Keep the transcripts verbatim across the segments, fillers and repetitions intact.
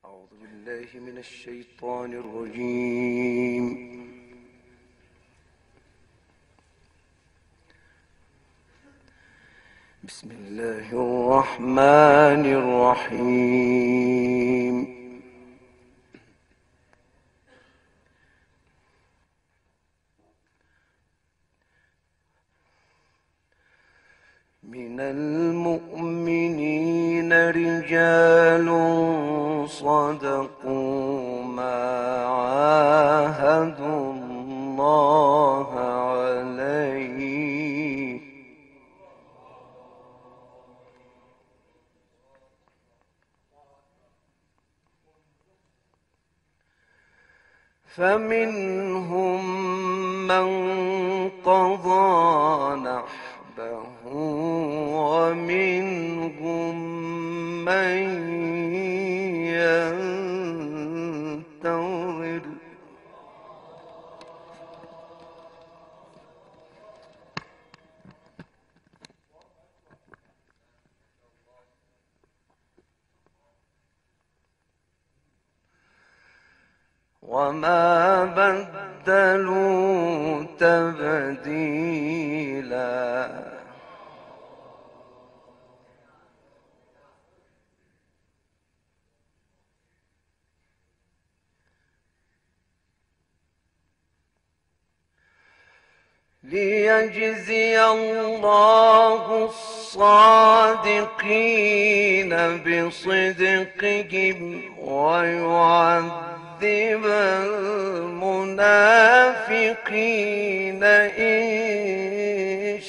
أعوذ بالله من الشيطان الرجيم. بسم الله الرحمن الرحيم. من المؤمنين رجال صدقوا ما عاهدوا الله عليه فمنهم من قضى نحبه ومنهم من ينتظر وما بدلوا تبديلا. ليجزي الله الصادقين بصدقهم ويعذب المنافقين إن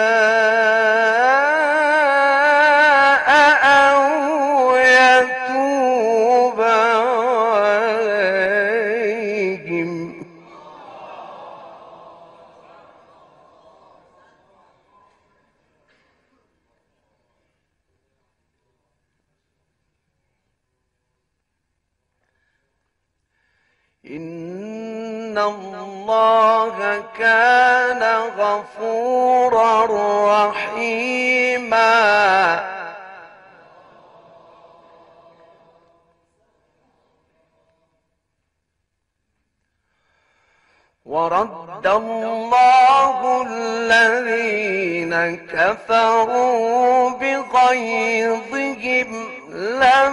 شاء أو يتوب عليهم. إن الله كان غفورا رحيما. ورد الله الذين كفروا بغيظهم لم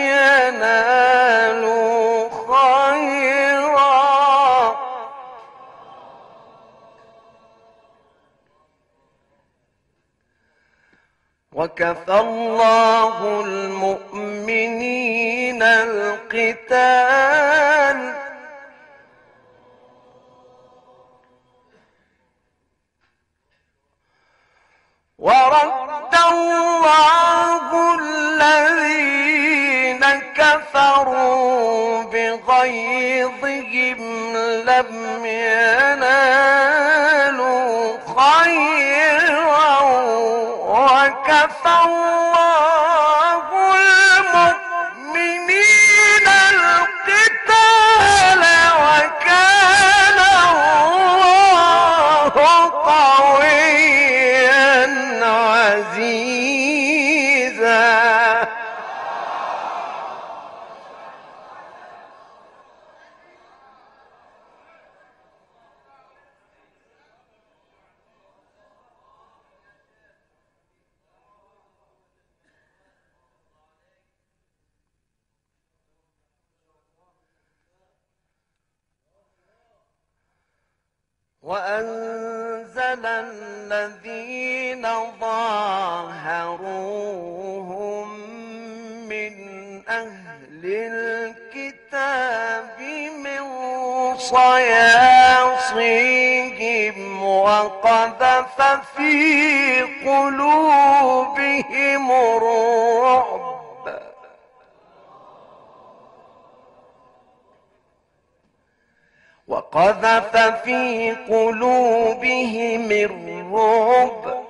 ينالوا خيرا وكفى الله المؤمنين القتال ورد الله الذين كفروا بغيظهم لم ينالوا خيرا وكفى الله المؤمنين القتال وكان الله قويا عزيزا. وأنزل الذين ظاهروهم من أهل الكتاب من صياصيهم وقذف في قلوبهم الرعب وقذف في قلوبهم الرعب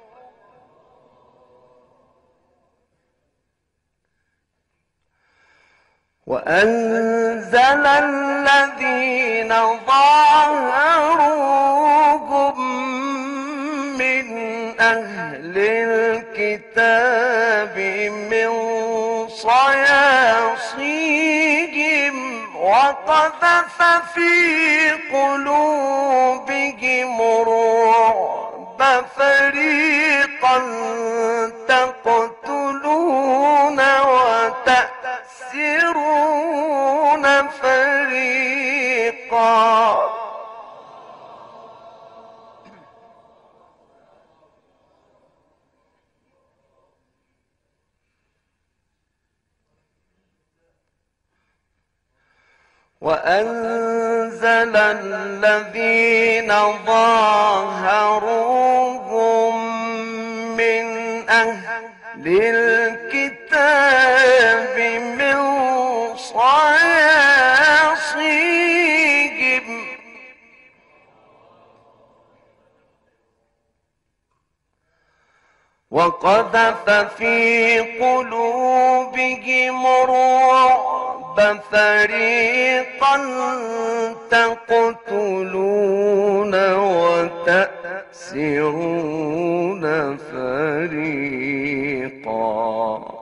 وأنزل الذين ظاهروهم من أهل الكتاب من صياصيهم وقذف في قلوبهم الرعب فريقا تقتلون وتأسرون فريقا. وأنزل الذين ظاهروهم من أهل الكتاب من صياصيهم وقذف في قلوبهم الرعب فريقا تقتلون وتأسرون فريقا.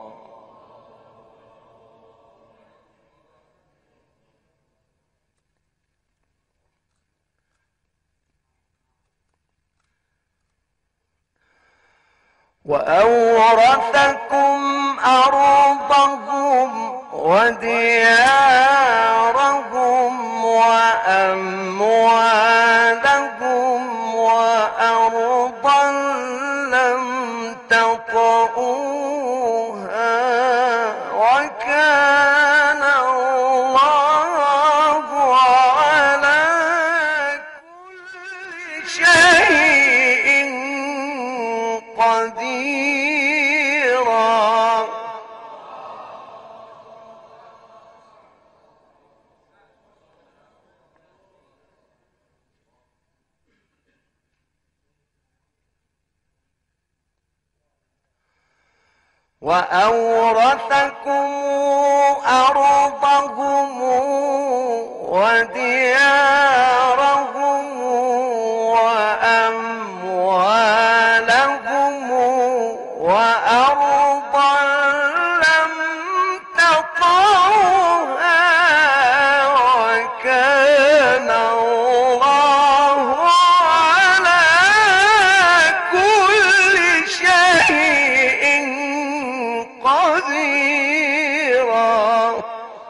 وأورثكم أرضهم وديارهم وأموالهم وأرضا لم تطئوها وكان الله على كل شيء قديرا. وأورثكم أرضهم وديارهم وأموالهم وأرضا لم تطئوها وكان الله على كل شيء قديرا.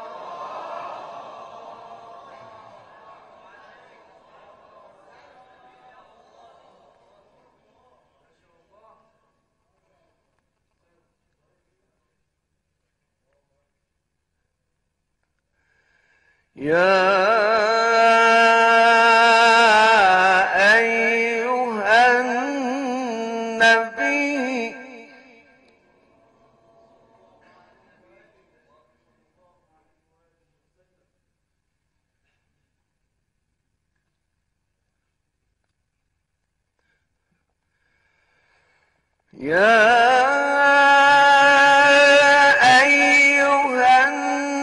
يا أيها النبي يا أيها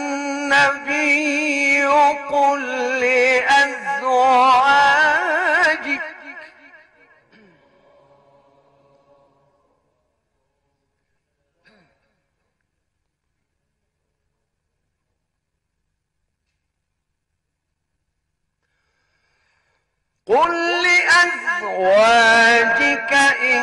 النبي قل لأزواجك قل لأزواجك إن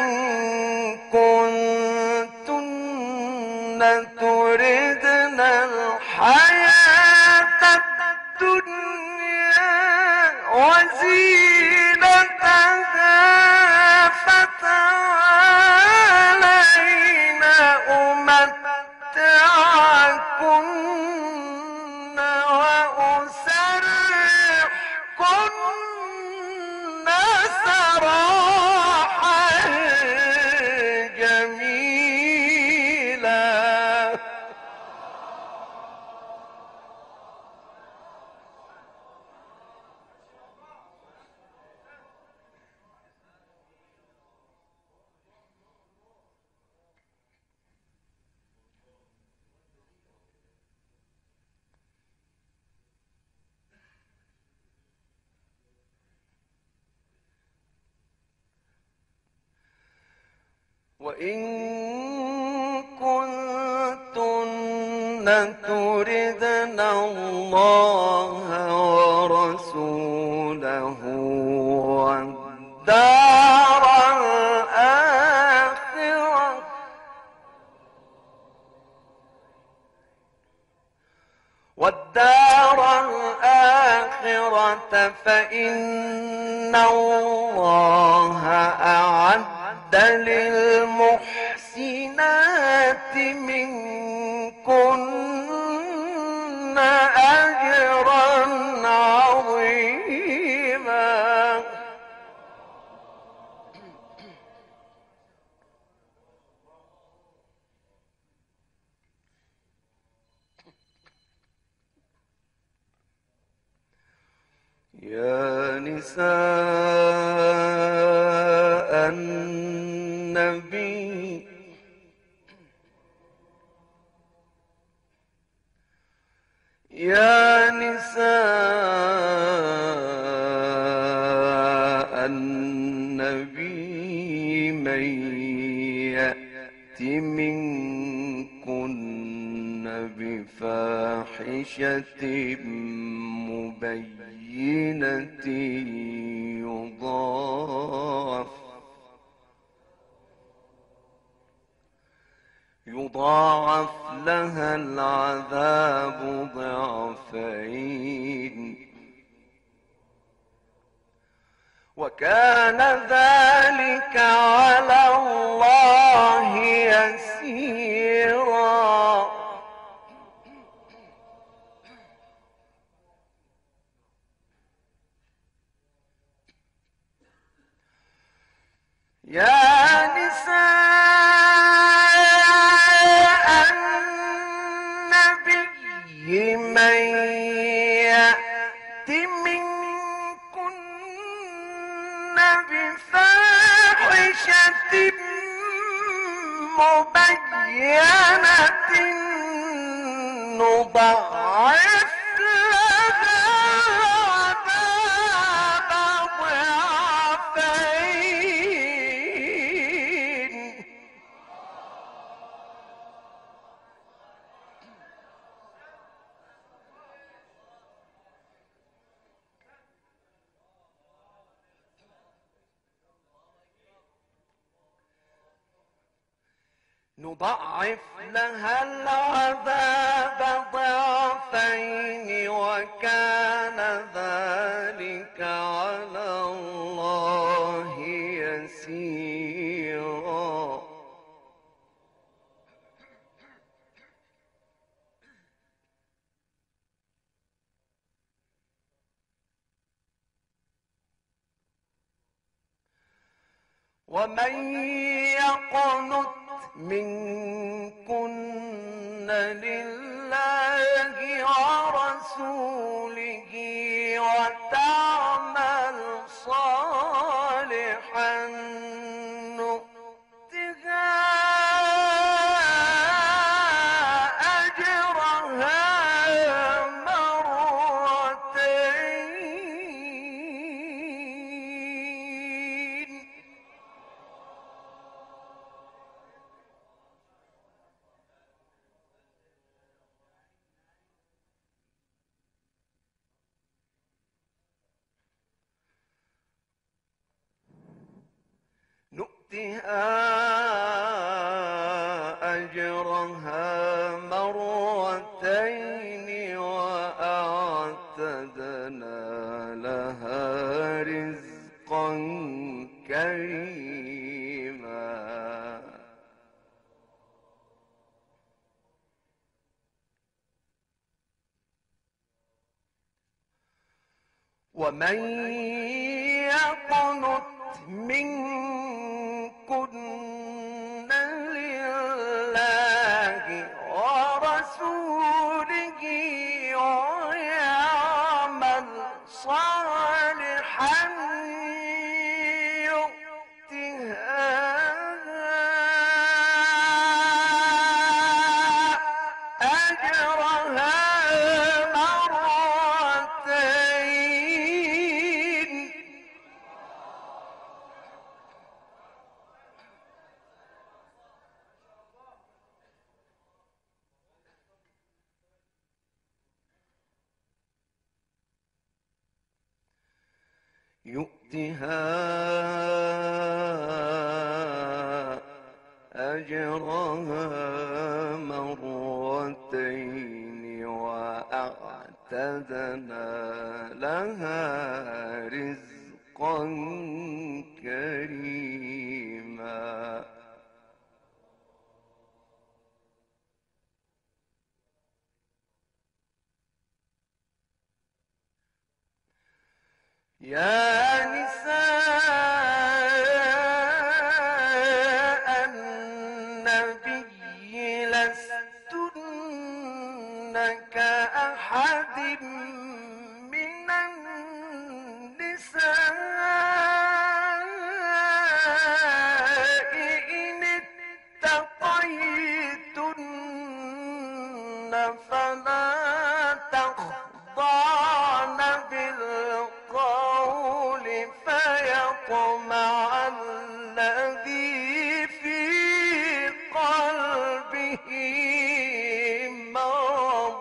كنتن تردن الحياة الدنيا وزينتها فتعالين أمتعكن وأسرحكن سراحا جميلا. وإن كنتن تردن الله ورسوله والدار الآخرة والدار الآخرة فإن الله أعد للمحسنات منكن أجرا عظيما. يا نساء النبي يا نساء النبي من يأت منكن بفاحشة مبينة يضاعف يضاعف لها العذاب ضعفين وكان ذلك على الله يسيرا. يا نساء النبي من يأت منكن بفاحشة مبينة نضاعف لها العذاب ضعفين نضاعف لها العذاب ضعفين وكان ذلك على الله يسيرا. ومن يقنت منكن لله ورسوله وتعمل صالحا نؤتها أجرها مرتين نؤتها أجرها مرتين وأعتدنا لها رزقا كريما. ومن يقنت منكن لله ورسوله ويعمل صالحا يؤتها أجرها مرتين يؤتها أجرها مرتين وأعتدنا لها رزقا كريما. يا نساء النبي لستن كأحد من النساء إن اتقيتن فلا تخضعن بالقول فيطمع الذي في قلبه مرض.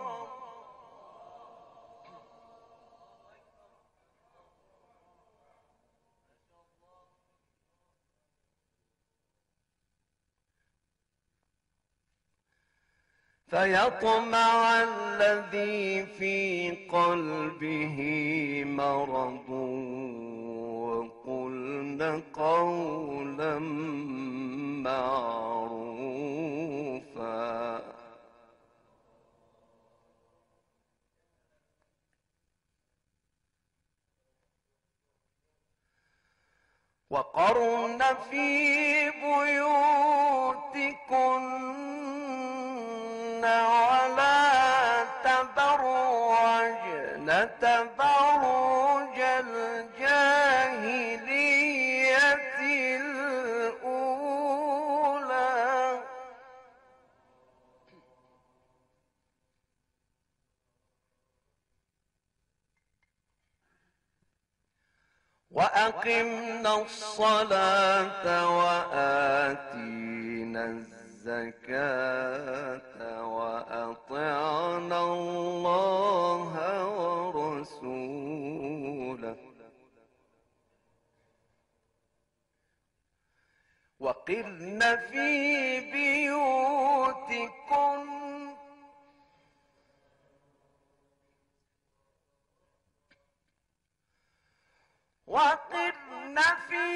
فيطمع الذي في قلبه مرض وقلن قولا معروفا. وقرن في بيوتكن ولا تبرجن تبرج الجاهلية الأولى. وأقمنا الصلاة وآتينا الزكاة وأطعنا الله ورسوله وقرن في بيوتكن وقرن في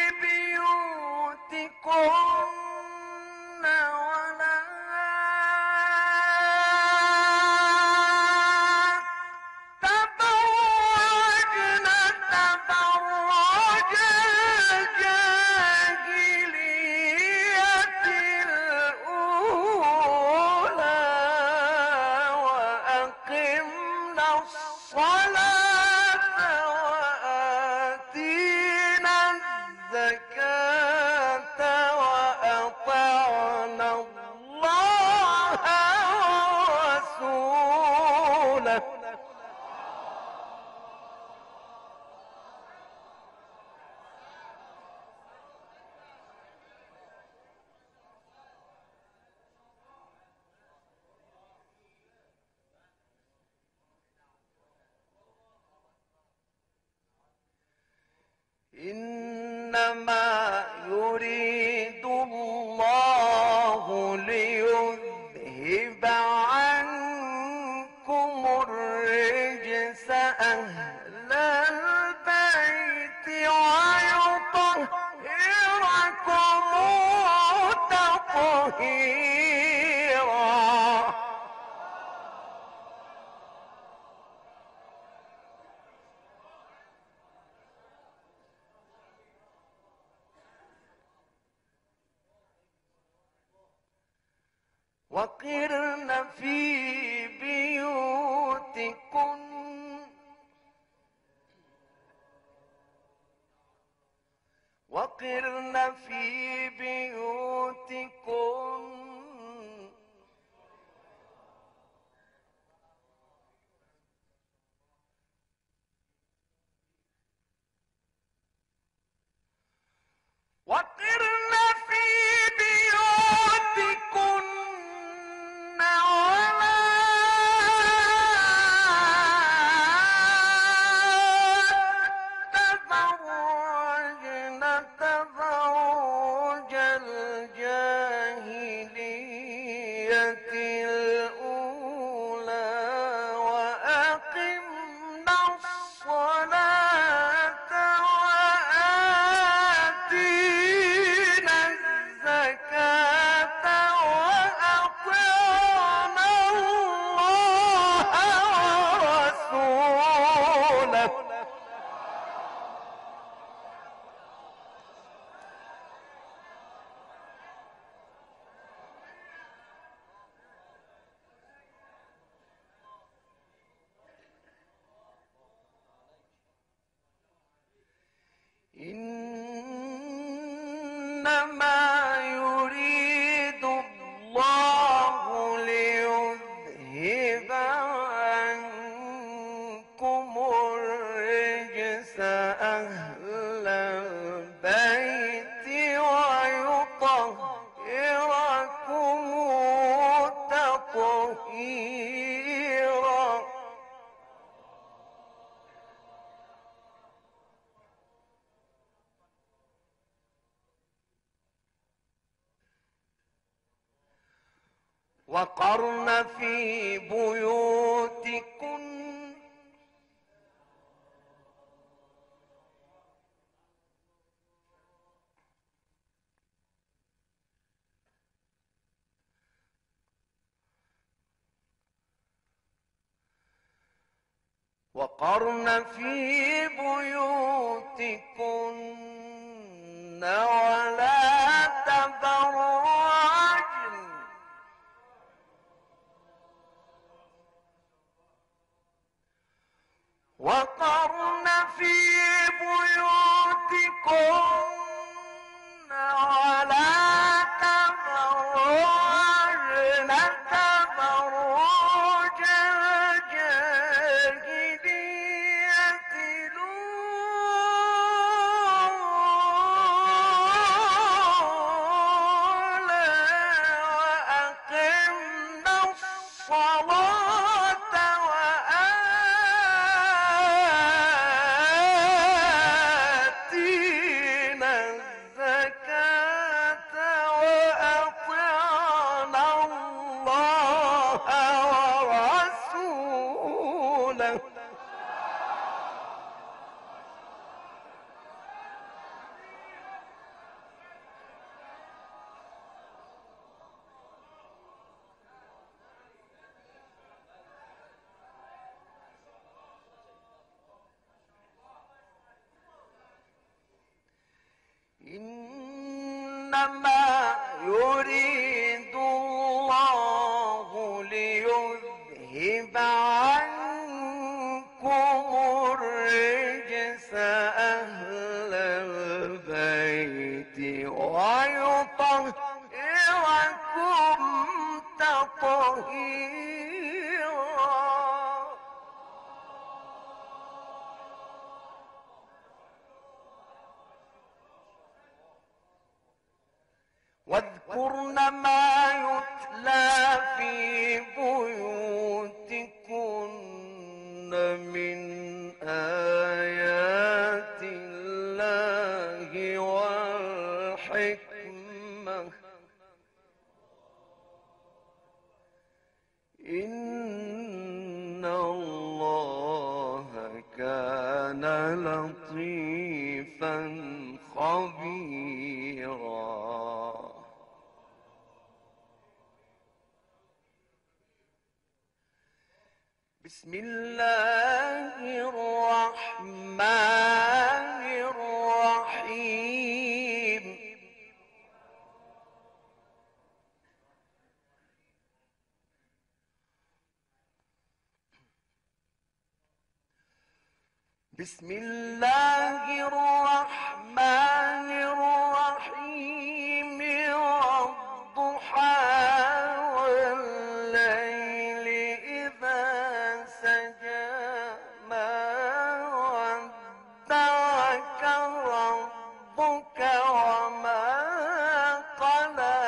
بيوتكن ولا تبرجن تبرج الجاهلية الأولى وأقمنا الصلاة وآتينا الزكاة وأطعنا الله ورسوله إنما يريد الله ليذهب عنكم الرجس أهل البيت ويطهركم تطهيرا. وقرن في بيوتكن وقرن في بيوتكن وقرن في بيوتكن ولا وقرن في بيوتكن وقرن في بيوتكن ولا تبرجن وقرن في بيوتكن ولا تبرجن تبرج الجاهلية الأولى وأقمنا الصلاة وآتينا الزكاة وأطعنا الله ورسوله إنما يريد الله ليذهب عنكم الرجس أهل البيت ويطهركم تطهيرا. واذكرن ما يتلى في بيوتكن من آيات الله والحكمة إن الله كان لطيفا خبيرا. بسم الله الرحمن الرحيم. بسم الله الرحمن الرحيم والضحى والليل إذا سجى ما ودعك ربك وما قلى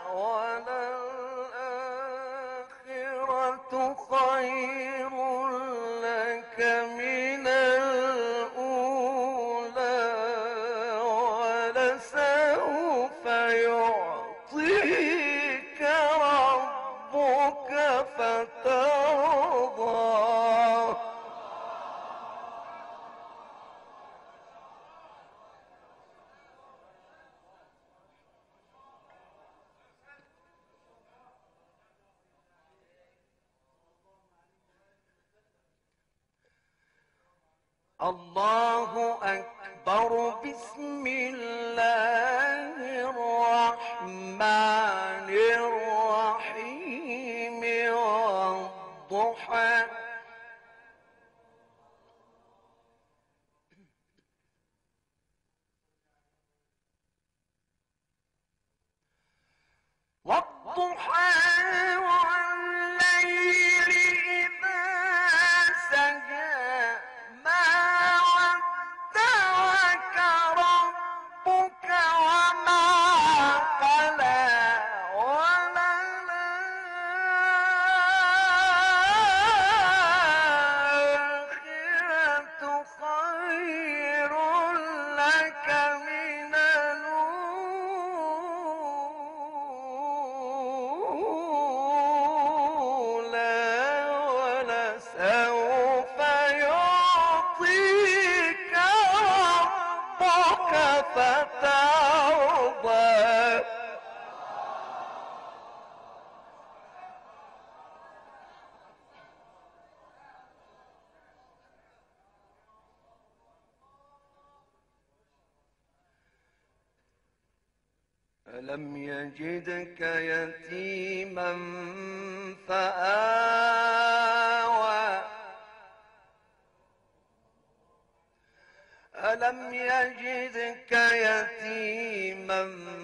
وللآخرة خير لك من الأولى ولسوف يعطيك ربك فترضى. الله أكبر. بسم الله الرحمن الرحيم والضحى والضحى والليل إذا سجى ما ودعك ربك وما قلى وللآخرة ألم يجدك يتيما فآوى ألم يجدك يتيما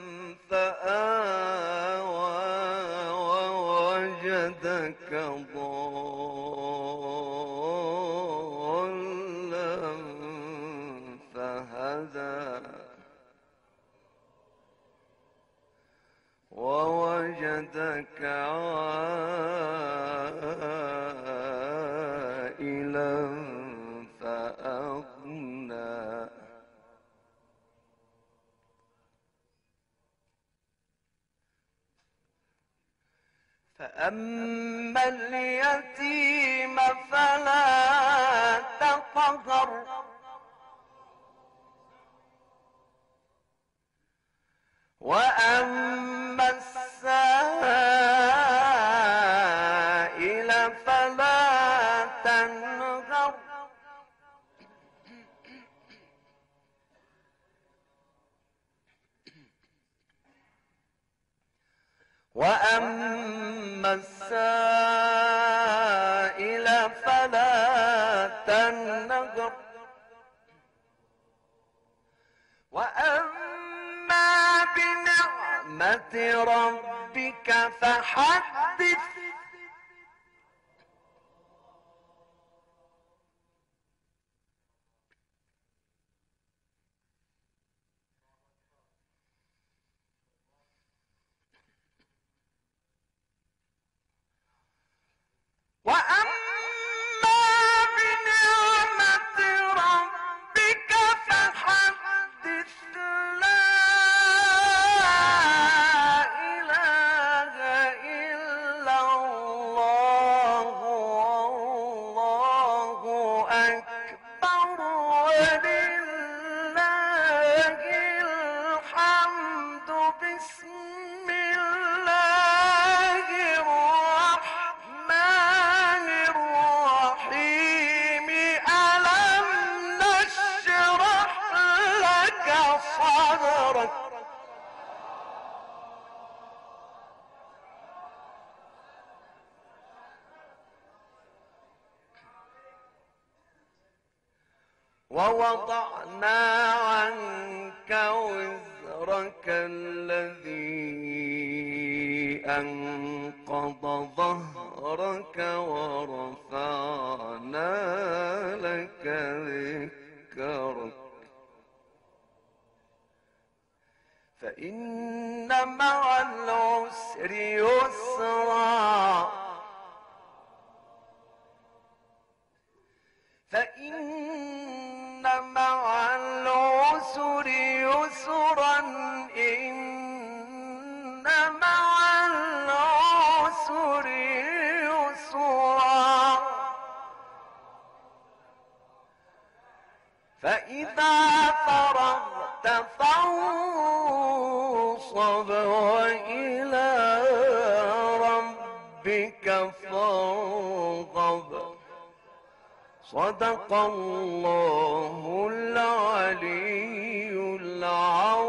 فآوى ووجدك ضالا فهدى ووجدك عائلا فأغنى فأما اليتيم فلا تقهر وأما السائل فلا تنهر وأما السائل فلا تنهر وأما بنعمة ربك فحدث وأما بنعمة ربك فحدث لا إله إلا الله والله أكبر ولله الحمد بسم الله الرحمن الرحيم ألم نشرح لك صدرك ووضعنا عنك وزرك الذي أنقض ظهرك ورفعنا لك ذكرك فإن مع العسر يسرا فإن مع العسر يسرا إن مع العسر يسرا فإذا فرغت فانصب وإلى ربك فارغب صدق الله العلي العظيم.